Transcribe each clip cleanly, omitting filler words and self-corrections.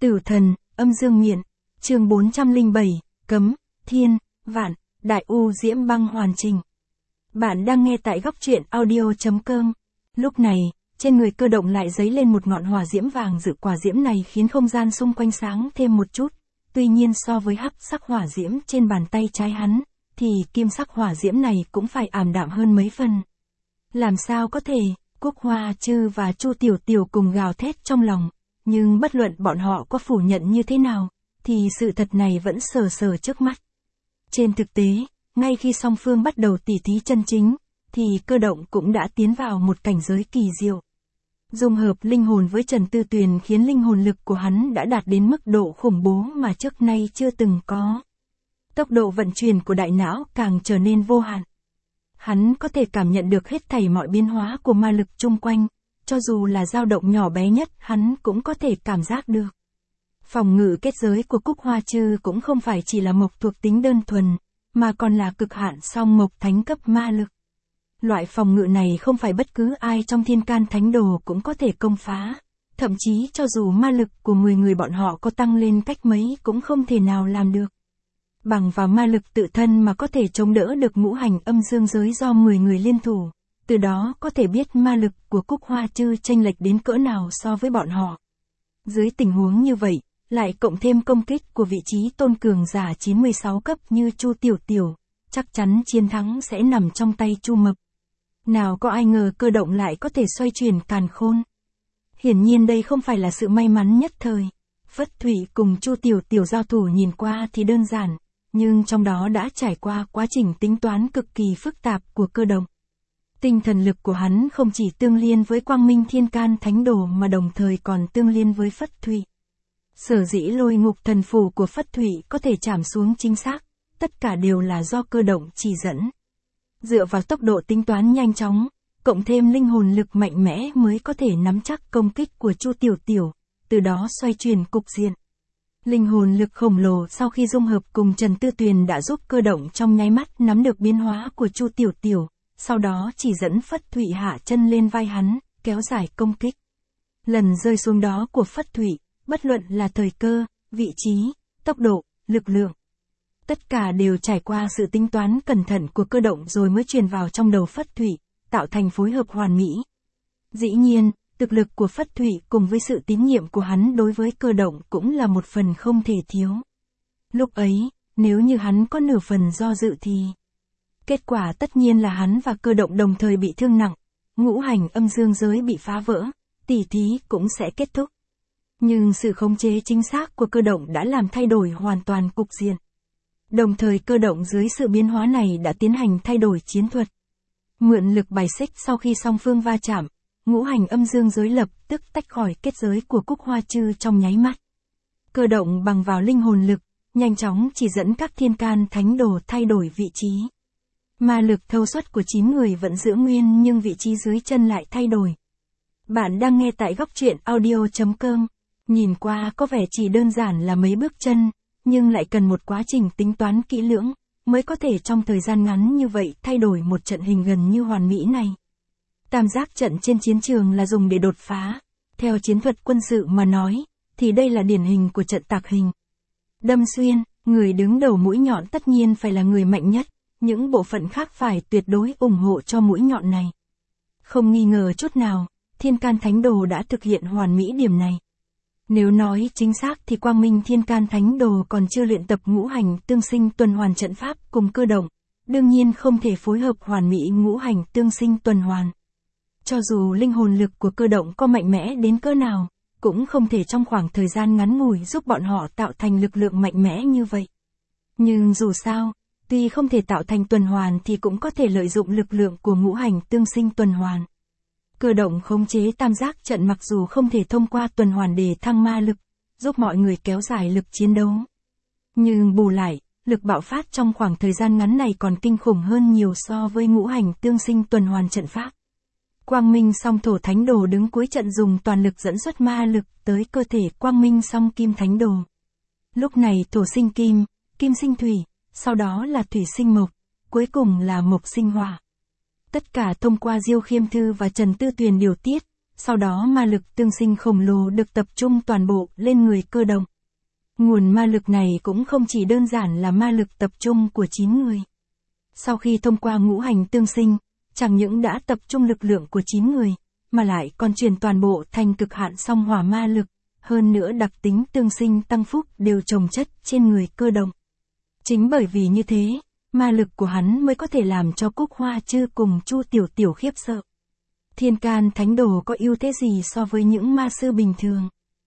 Tử thần, âm dương miện, chương 407, cấm, thiên, vạn, đại u diễm băng hoàn trình. Bạn đang nghe tại góc truyện audio.com. Lúc này, trên người Cơ Động lại dấy lên một ngọn hỏa diễm vàng dự, quả diễm này khiến không gian xung quanh sáng thêm một chút. Tuy nhiên so với hắc sắc hỏa diễm trên bàn tay trái hắn, thì kim sắc hỏa diễm này cũng phải ảm đạm hơn mấy phần. Làm sao có thể, Cúc Hoa Trư và Chu Tiểu Tiểu cùng gào thét trong lòng, nhưng bất luận bọn họ có phủ nhận như thế nào, thì sự thật này vẫn sờ sờ trước mắt. Trên thực tế, ngay khi song phương bắt đầu tỉ thí chân chính, thì Cơ Động cũng đã tiến vào một cảnh giới kỳ diệu. Dung hợp linh hồn với Trần Tư Tuyền khiến linh hồn lực của hắn đã đạt đến mức độ khủng bố mà trước nay chưa từng có. Tốc độ vận chuyển của đại não càng trở nên vô hạn. Hắn có thể cảm nhận được hết thảy mọi biến hóa của ma lực chung quanh, cho dù là dao động nhỏ bé nhất hắn cũng có thể cảm giác được. Phòng ngự kết giới của Cúc Hoa Trư cũng không phải chỉ là mộc thuộc tính đơn thuần, mà còn là cực hạn song mộc thánh cấp ma lực. Loại phòng ngự này không phải bất cứ ai trong Thiên Can Thánh Đồ cũng có thể công phá, thậm chí cho dù ma lực của 10 người bọn họ có tăng lên cách mấy cũng không thể nào làm được. Bằng vào ma lực tự thân mà có thể chống đỡ được ngũ hành âm dương giới do 10 người liên thủ, từ đó có thể biết ma lực của Cúc Hoa Trư chênh lệch đến cỡ nào so với bọn họ. Dưới tình huống như vậy, lại cộng thêm công kích của vị trí tôn cường giả 96 cấp như Chu Tiểu Tiểu, chắc chắn chiến thắng sẽ nằm trong tay Chu Mập. Nào có ai ngờ Cơ Động lại có thể xoay chuyển càn khôn. Hiển nhiên đây không phải là sự may mắn nhất thời. Phất Thụy cùng Chu Tiểu Tiểu giao thủ nhìn qua thì đơn giản, nhưng trong đó đã trải qua quá trình tính toán cực kỳ phức tạp của Cơ Động. Tinh thần lực của hắn không chỉ tương liên với Quang Minh Thiên Can Thánh Đồ mà đồng thời còn tương liên với Phất Thụy. Sở dĩ Lôi Ngục Thần Phù của Phất Thụy có thể chạm xuống chính xác, tất cả đều là do Cơ Động chỉ dẫn. Dựa vào tốc độ tính toán nhanh chóng, cộng thêm linh hồn lực mạnh mẽ mới có thể nắm chắc công kích của Chu Tiểu Tiểu, từ đó xoay chuyển cục diện. Linh hồn lực khổng lồ sau khi dung hợp cùng Trần Tư Tuyền đã giúp Cơ Động trong nháy mắt nắm được biến hóa của Chu Tiểu Tiểu, sau đó chỉ dẫn Phất Thụy hạ chân lên vai hắn, kéo dài công kích. Lần rơi xuống đó của Phất Thụy, bất luận là thời cơ, vị trí, tốc độ, lực lượng, tất cả đều trải qua sự tính toán cẩn thận của Cơ Động rồi mới truyền vào trong đầu Phất Thụy, tạo thành phối hợp hoàn mỹ. Dĩ nhiên, thực lực của Phất Thụy cùng với sự tín nhiệm của hắn đối với Cơ Động cũng là một phần không thể thiếu. Lúc ấy, nếu như hắn có nửa phần do dự thì kết quả tất nhiên là hắn và Cơ Động đồng thời bị thương nặng, ngũ hành âm dương giới bị phá vỡ, tỉ thí cũng sẽ kết thúc. Nhưng sự khống chế chính xác của Cơ Động đã làm thay đổi hoàn toàn cục diện. Đồng thời Cơ Động dưới sự biến hóa này đã tiến hành thay đổi chiến thuật. Mượn lực bài xích sau khi song phương va chạm, ngũ hành âm dương giới lập tức tách khỏi kết giới của Cúc Hoa Trư trong nháy mắt. Cơ Động bằng vào linh hồn lực, nhanh chóng chỉ dẫn các Thiên Can Thánh Đồ thay đổi vị trí. Ma lực thâu suất của 9 người vẫn giữ nguyên nhưng vị trí dưới chân lại thay đổi. Bạn đang nghe tại góc truyện audio.com. Nhìn qua có vẻ chỉ đơn giản là mấy bước chân, nhưng lại cần một quá trình tính toán kỹ lưỡng, mới có thể trong thời gian ngắn như vậy thay đổi một trận hình gần như hoàn mỹ này. Tam giác trận trên chiến trường là dùng để đột phá. Theo chiến thuật quân sự mà nói, thì đây là điển hình của trận tạc hình. Đâm xuyên, người đứng đầu mũi nhọn tất nhiên phải là người mạnh nhất, những bộ phận khác phải tuyệt đối ủng hộ cho mũi nhọn này. Không nghi ngờ chút nào, Thiên Can Thánh Đồ đã thực hiện hoàn mỹ điểm này. Nếu nói chính xác thì Quang Minh Thiên Can Thánh Đồ còn chưa luyện tập ngũ hành tương sinh tuần hoàn trận pháp cùng Cơ Động, đương nhiên không thể phối hợp hoàn mỹ ngũ hành tương sinh tuần hoàn. Cho dù linh hồn lực của Cơ Động có mạnh mẽ đến cỡ nào, cũng không thể trong khoảng thời gian ngắn ngủi giúp bọn họ tạo thành lực lượng mạnh mẽ như vậy. Nhưng dù sao, tuy không thể tạo thành tuần hoàn thì cũng có thể lợi dụng lực lượng của ngũ hành tương sinh tuần hoàn. Cơ Động khống chế tam giác trận mặc dù không thể thông qua tuần hoàn để thăng ma lực, giúp mọi người kéo dài lực chiến đấu. Nhưng bù lại, lực bạo phát trong khoảng thời gian ngắn này còn kinh khủng hơn nhiều so với ngũ hành tương sinh tuần hoàn trận pháp. Quang Minh Song Thổ Thánh Đồ đứng cuối trận dùng toàn lực dẫn xuất ma lực tới cơ thể Quang Minh Song Kim Thánh Đồ. Lúc này thổ sinh kim, kim sinh thủy, sau đó là thủy sinh mộc, cuối cùng là mộc sinh hỏa. Tất cả thông qua Diêu Khiêm Thư và Trần Tư Tuyền điều tiết, sau đó ma lực tương sinh khổng lồ được tập trung toàn bộ lên người Cơ Động. Nguồn ma lực này cũng không chỉ đơn giản là ma lực tập trung của 9 người. Sau khi thông qua ngũ hành tương sinh, chẳng những đã tập trung lực lượng của 9 người, mà lại còn truyền toàn bộ thành cực hạn song hỏa ma lực, hơn nữa đặc tính tương sinh tăng phúc đều chồng chất trên người Cơ Động. Chính bởi vì như thế, ma lực của hắn mới có thể làm cho Cúc Hoa Trư cùng Chu Tiểu Tiểu khiếp sợ. Thiên Can Thánh Đồ có ưu thế gì so với những ma sư bình thường?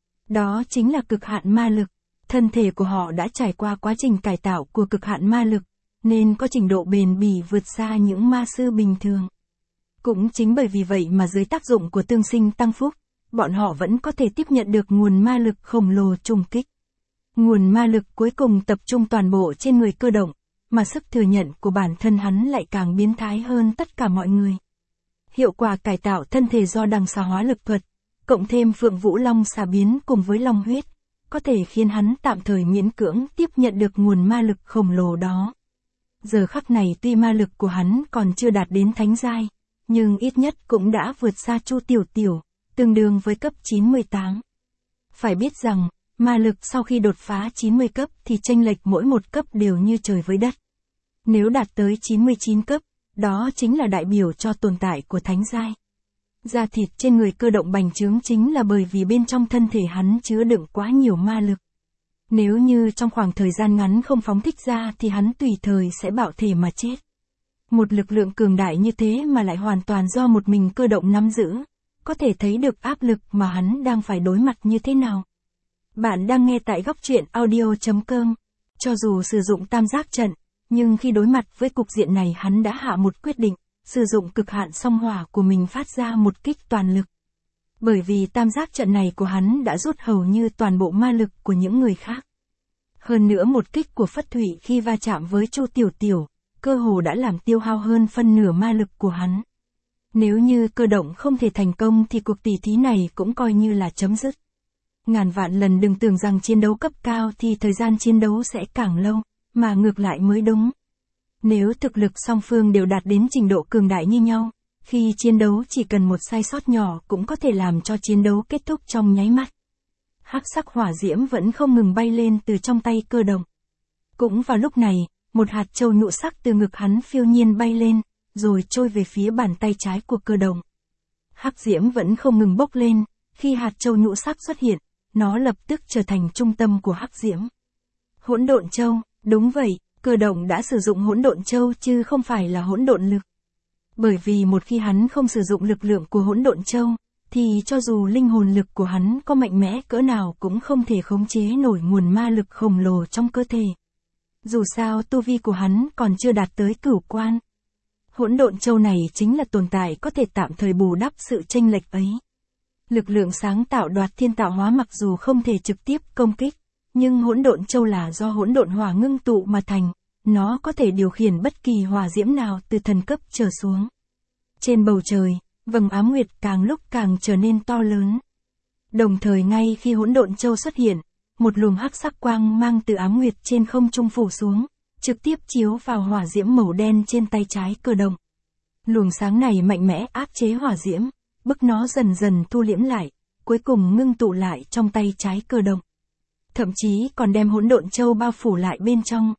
Đó chính là cực hạn ma lực. Thân thể của họ đã trải qua quá trình cải tạo của cực hạn ma lực, nên có trình độ bền bỉ vượt xa những ma sư bình thường. Cũng chính bởi vì vậy mà dưới tác dụng của tương sinh tăng phúc, bọn họ vẫn có thể tiếp nhận được nguồn ma lực khổng lồ trùng kích. Nguồn ma lực cuối cùng tập trung toàn bộ trên người Cơ Động, mà sức thừa nhận của bản thân hắn lại càng biến thái hơn tất cả mọi người. Hiệu quả cải tạo thân thể do đằng xà hóa lực thuật, cộng thêm Phượng Vũ Long xà biến cùng với long huyết, có thể khiến hắn tạm thời miễn cưỡng tiếp nhận được nguồn ma lực khổng lồ đó. Giờ khắc này tuy ma lực của hắn còn chưa đạt đến thánh giai, nhưng ít nhất cũng đã vượt xa Chu Tiểu Tiểu, tương đương với cấp 98. Phải biết rằng, ma lực sau khi đột phá 90 cấp thì chênh lệch mỗi một cấp đều như trời với đất. Nếu đạt tới 99 cấp, đó chính là đại biểu cho tồn tại của thánh giai. Da thịt trên người Cơ Động bành trướng chính là bởi vì bên trong thân thể hắn chứa đựng quá nhiều ma lực. Nếu như trong khoảng thời gian ngắn không phóng thích ra thì hắn tùy thời sẽ bạo thể mà chết. Một lực lượng cường đại như thế mà lại hoàn toàn do một mình Cơ Động nắm giữ, có thể thấy được áp lực mà hắn đang phải đối mặt như thế nào. Bạn đang nghe tại góc truyện audio.com. Cho dù sử dụng tam giác trận, nhưng khi đối mặt với cục diện này hắn đã hạ một quyết định, sử dụng cực hạn song hỏa của mình phát ra một kích toàn lực. Bởi vì tam giác trận này của hắn đã rút hầu như toàn bộ ma lực của những người khác. Hơn nữa một kích của Phất Thụy khi va chạm với Chu Tiểu Tiểu, cơ hồ đã làm tiêu hao hơn phân nửa ma lực của hắn. Nếu như Cơ Động không thể thành công thì cuộc tỷ thí này cũng coi như là chấm dứt. Ngàn vạn lần đừng tưởng rằng chiến đấu cấp cao thì thời gian chiến đấu sẽ càng lâu, mà ngược lại mới đúng. Nếu thực lực song phương đều đạt đến trình độ cường đại như nhau, khi chiến đấu chỉ cần một sai sót nhỏ cũng có thể làm cho chiến đấu kết thúc trong nháy mắt. Hắc sắc hỏa diễm vẫn không ngừng bay lên từ trong tay Cơ Động. Cũng vào lúc này, một hạt châu nhũ sắc từ ngực hắn phiêu nhiên bay lên, rồi trôi về phía bàn tay trái của Cơ Động. Hắc diễm vẫn không ngừng bốc lên, khi hạt châu nhũ sắc xuất hiện, nó lập tức trở thành trung tâm của hắc diễm. Hỗn độn châu, đúng vậy, Cơ Động đã sử dụng hỗn độn châu chứ không phải là hỗn độn lực. Bởi vì một khi hắn không sử dụng lực lượng của hỗn độn châu, thì cho dù linh hồn lực của hắn có mạnh mẽ cỡ nào cũng không thể khống chế nổi nguồn ma lực khổng lồ trong cơ thể. Dù sao tu vi của hắn còn chưa đạt tới cửu quan. Hỗn độn châu này chính là tồn tại có thể tạm thời bù đắp sự chênh lệch ấy. Lực lượng sáng tạo Đoạt Thiên Tạo Hóa mặc dù không thể trực tiếp công kích, nhưng hỗn độn châu là do hỗn độn hỏa ngưng tụ mà thành, nó có thể điều khiển bất kỳ hỏa diễm nào từ thần cấp trở xuống. Trên bầu trời, vầng ám nguyệt càng lúc càng trở nên to lớn. Đồng thời ngay khi hỗn độn châu xuất hiện, một luồng hắc sắc quang mang từ ám nguyệt trên không trung phủ xuống, trực tiếp chiếu vào hỏa diễm màu đen trên tay trái Cơ Động. Luồng sáng này mạnh mẽ áp chế hỏa diễm, bức nó dần dần thu liễm lại, cuối cùng ngưng tụ lại trong tay trái Cơ Động. Thậm chí còn đem hỗn độn châu bao phủ lại bên trong.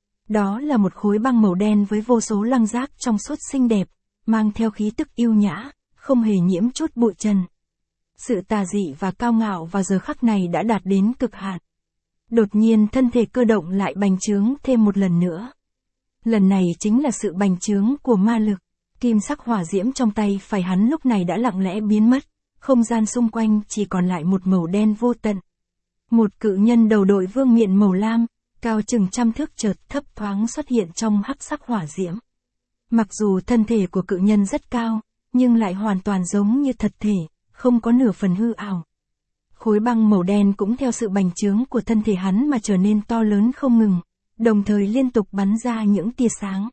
Đó là một khối băng màu đen với vô số lăng giác trong suốt xinh đẹp, mang theo khí tức yêu nhã, không hề nhiễm chút bụi trần. Sự tà dị và cao ngạo vào giờ khắc này đã đạt đến cực hạn. Đột nhiên thân thể Cơ Động lại bành trướng thêm một lần nữa. Lần này chính là sự bành trướng của ma lực. Kim sắc hỏa diễm trong tay phải hắn lúc này đã lặng lẽ biến mất, không gian xung quanh chỉ còn lại một màu đen vô tận. Một cự nhân đầu đội vương miện màu lam, cao chừng 100 thước chợt thấp thoáng xuất hiện trong hắc sắc hỏa diễm. Mặc dù thân thể của cự nhân rất cao, nhưng lại hoàn toàn giống như thật thể, không có nửa phần hư ảo. Khối băng màu đen cũng theo sự bành trướng của thân thể hắn mà trở nên to lớn không ngừng, đồng thời liên tục bắn ra những tia sáng.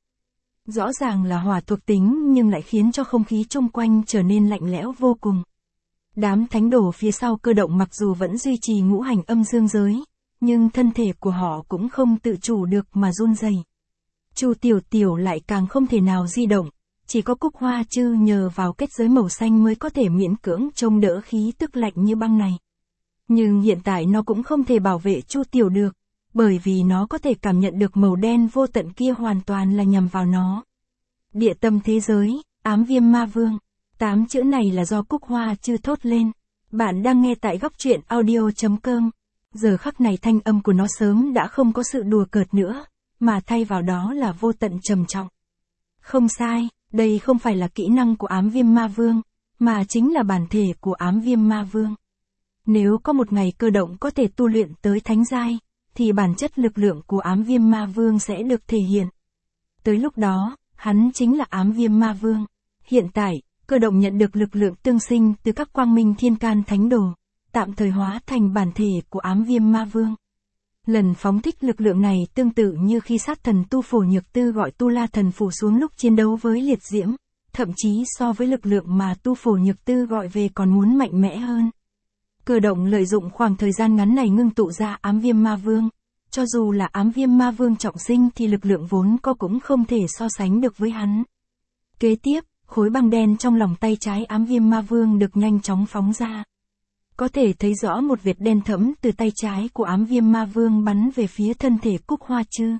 Rõ ràng là hỏa thuộc tính nhưng lại khiến cho không khí chung quanh trở nên lạnh lẽo vô cùng. Đám thánh đồ phía sau Cơ Động mặc dù vẫn duy trì ngũ hành âm dương giới, nhưng thân thể của họ cũng không tự chủ được mà run rẩy. Chu Tiểu Tiểu lại càng không thể nào di động, chỉ có Cúc Hoa Chư nhờ vào kết giới màu xanh mới có thể miễn cưỡng chống đỡ khí tức lạnh như băng này. Nhưng hiện tại nó cũng không thể bảo vệ Chu Tiểu được, bởi vì nó có thể cảm nhận được màu đen vô tận kia hoàn toàn là nhằm vào nó. Địa tâm thế giới, ám viêm ma vương. 8 chữ này là do Cúc Hoa Chư thốt lên. Bạn đang nghe tại góc truyện audio.com. Giờ khắc này thanh âm của nó sớm đã không có sự đùa cợt nữa, mà thay vào đó là vô tận trầm trọng. Không sai, đây không phải là kỹ năng của ám viêm ma vương, mà chính là bản thể của ám viêm ma vương. Nếu có một ngày Cơ Động có thể tu luyện tới thánh giai, thì bản chất lực lượng của ám viêm ma vương sẽ được thể hiện. Tới lúc đó, hắn chính là ám viêm ma vương. Hiện tại, Cơ Động nhận được lực lượng tương sinh từ các quang minh thiên can thánh đồ, tạm thời hóa thành bản thể của ám viêm ma vương. Lần phóng thích lực lượng này tương tự như khi sát thần Tu Phổ Nhược Tư gọi Tu La Thần Phủ xuống lúc chiến đấu với liệt diễm, thậm chí so với lực lượng mà Tu Phổ Nhược Tư gọi về còn muốn mạnh mẽ hơn. Cơ Động lợi dụng khoảng thời gian ngắn này ngưng tụ ra ám viêm ma vương. Cho dù là ám viêm ma vương trọng sinh thì lực lượng vốn có cũng không thể so sánh được với hắn. Kế tiếp, khối băng đen trong lòng tay trái ám viêm ma vương được nhanh chóng phóng ra. Có thể thấy rõ một vệt đen thẫm từ tay trái của ám viêm ma vương bắn về phía thân thể Cúc Hoa Chư.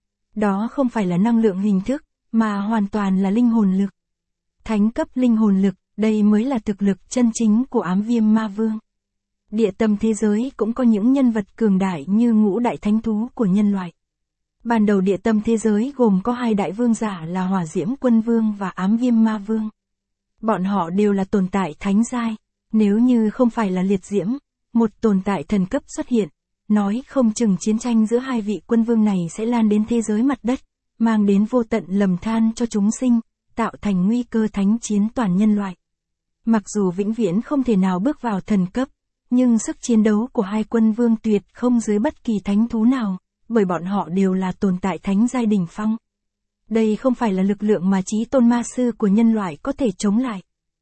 Đó không phải là năng lượng hình thức, mà hoàn toàn là linh hồn lực. Thánh cấp linh hồn lực, đây mới là thực lực chân chính của ám viêm ma vương. Địa tâm thế giới cũng có những nhân vật cường đại như ngũ đại thánh thú của nhân loại. Ban đầu địa tâm thế giới gồm có 2 đại vương giả là Hỏa Diễm Quân Vương và Ám Viêm Ma Vương. Bọn họ đều là tồn tại thánh giai. Nếu như không phải là liệt diễm, một tồn tại thần cấp xuất hiện, nói không chừng chiến tranh giữa 2 vị quân vương này sẽ lan đến thế giới mặt đất, mang đến vô tận lầm than cho chúng sinh, tạo thành nguy cơ thánh chiến toàn nhân loại. Mặc dù vĩnh viễn không thể nào bước vào thần cấp, nhưng sức chiến đấu của 2 quân vương tuyệt không dưới bất kỳ thánh thú nào, bởi bọn họ đều là tồn tại thánh giai đỉnh phong. Đây không phải là lực lượng mà chí tôn ma sư của nhân loại có thể chống lại.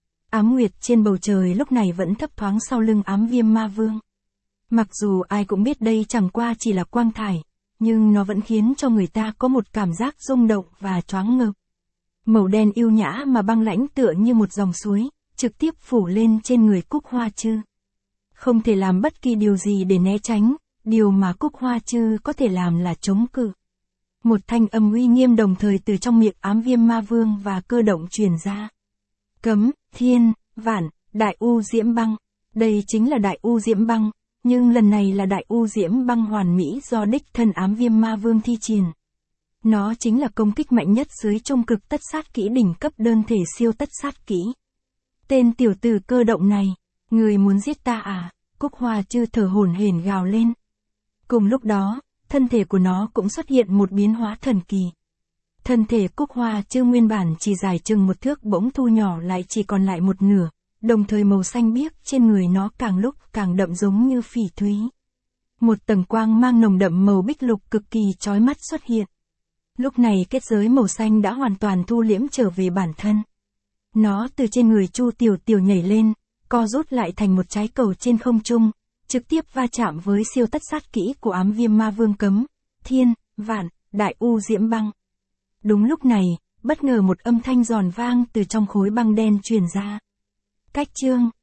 Ám nguyệt trên bầu trời lúc này vẫn thấp thoáng sau lưng ám viêm ma vương. Mặc dù ai cũng biết đây chẳng qua chỉ là quang thải, nhưng nó vẫn khiến cho người ta có một cảm giác rung động và choáng ngợp. Màu đen yêu nhã mà băng lãnh tựa như một dòng suối, trực tiếp phủ lên trên người Cúc Hoa Chư. Không thể làm bất kỳ điều gì để né tránh, điều mà Cúc Hoa Chư có thể làm là chống cự. Một thanh âm uy nghiêm đồng thời từ trong miệng ám viêm ma vương và Cơ Động truyền ra. Cấm, thiên, vạn, đại u diễm băng. Đây chính là đại u diễm băng, nhưng lần này là đại u diễm băng hoàn mỹ do đích thân ám viêm ma vương thi triển. Nó chính là công kích mạnh nhất dưới trung cực tất sát kỹ đỉnh cấp đơn thể siêu tất sát kỹ. Tên tiểu tử Cơ Động này, người muốn giết ta à? Cúc Hoa Chư thở hổn hển gào lên. Cùng lúc đó, thân thể của nó cũng xuất hiện một biến hóa thần kỳ. Thân thể Cúc Hoa Chư nguyên bản chỉ dài chừng 1 thước bỗng thu nhỏ lại chỉ còn lại 1/2, đồng thời màu xanh biếc trên người nó càng lúc càng đậm giống như phỉ thúy. Một tầng quang mang nồng đậm màu bích lục cực kỳ chói mắt xuất hiện. Lúc này kết giới màu xanh đã hoàn toàn thu liễm trở về bản thân. Nó từ trên người Chu Tiểu Tiểu nhảy lên, co rút lại thành một trái cầu trên không trung, trực tiếp va chạm với siêu tất sát kỹ của ám viêm ma vương cấm, thiên, vạn, đại u diễm băng. Đúng lúc này, bất ngờ một âm thanh giòn vang từ trong khối băng đen truyền ra. Cách chương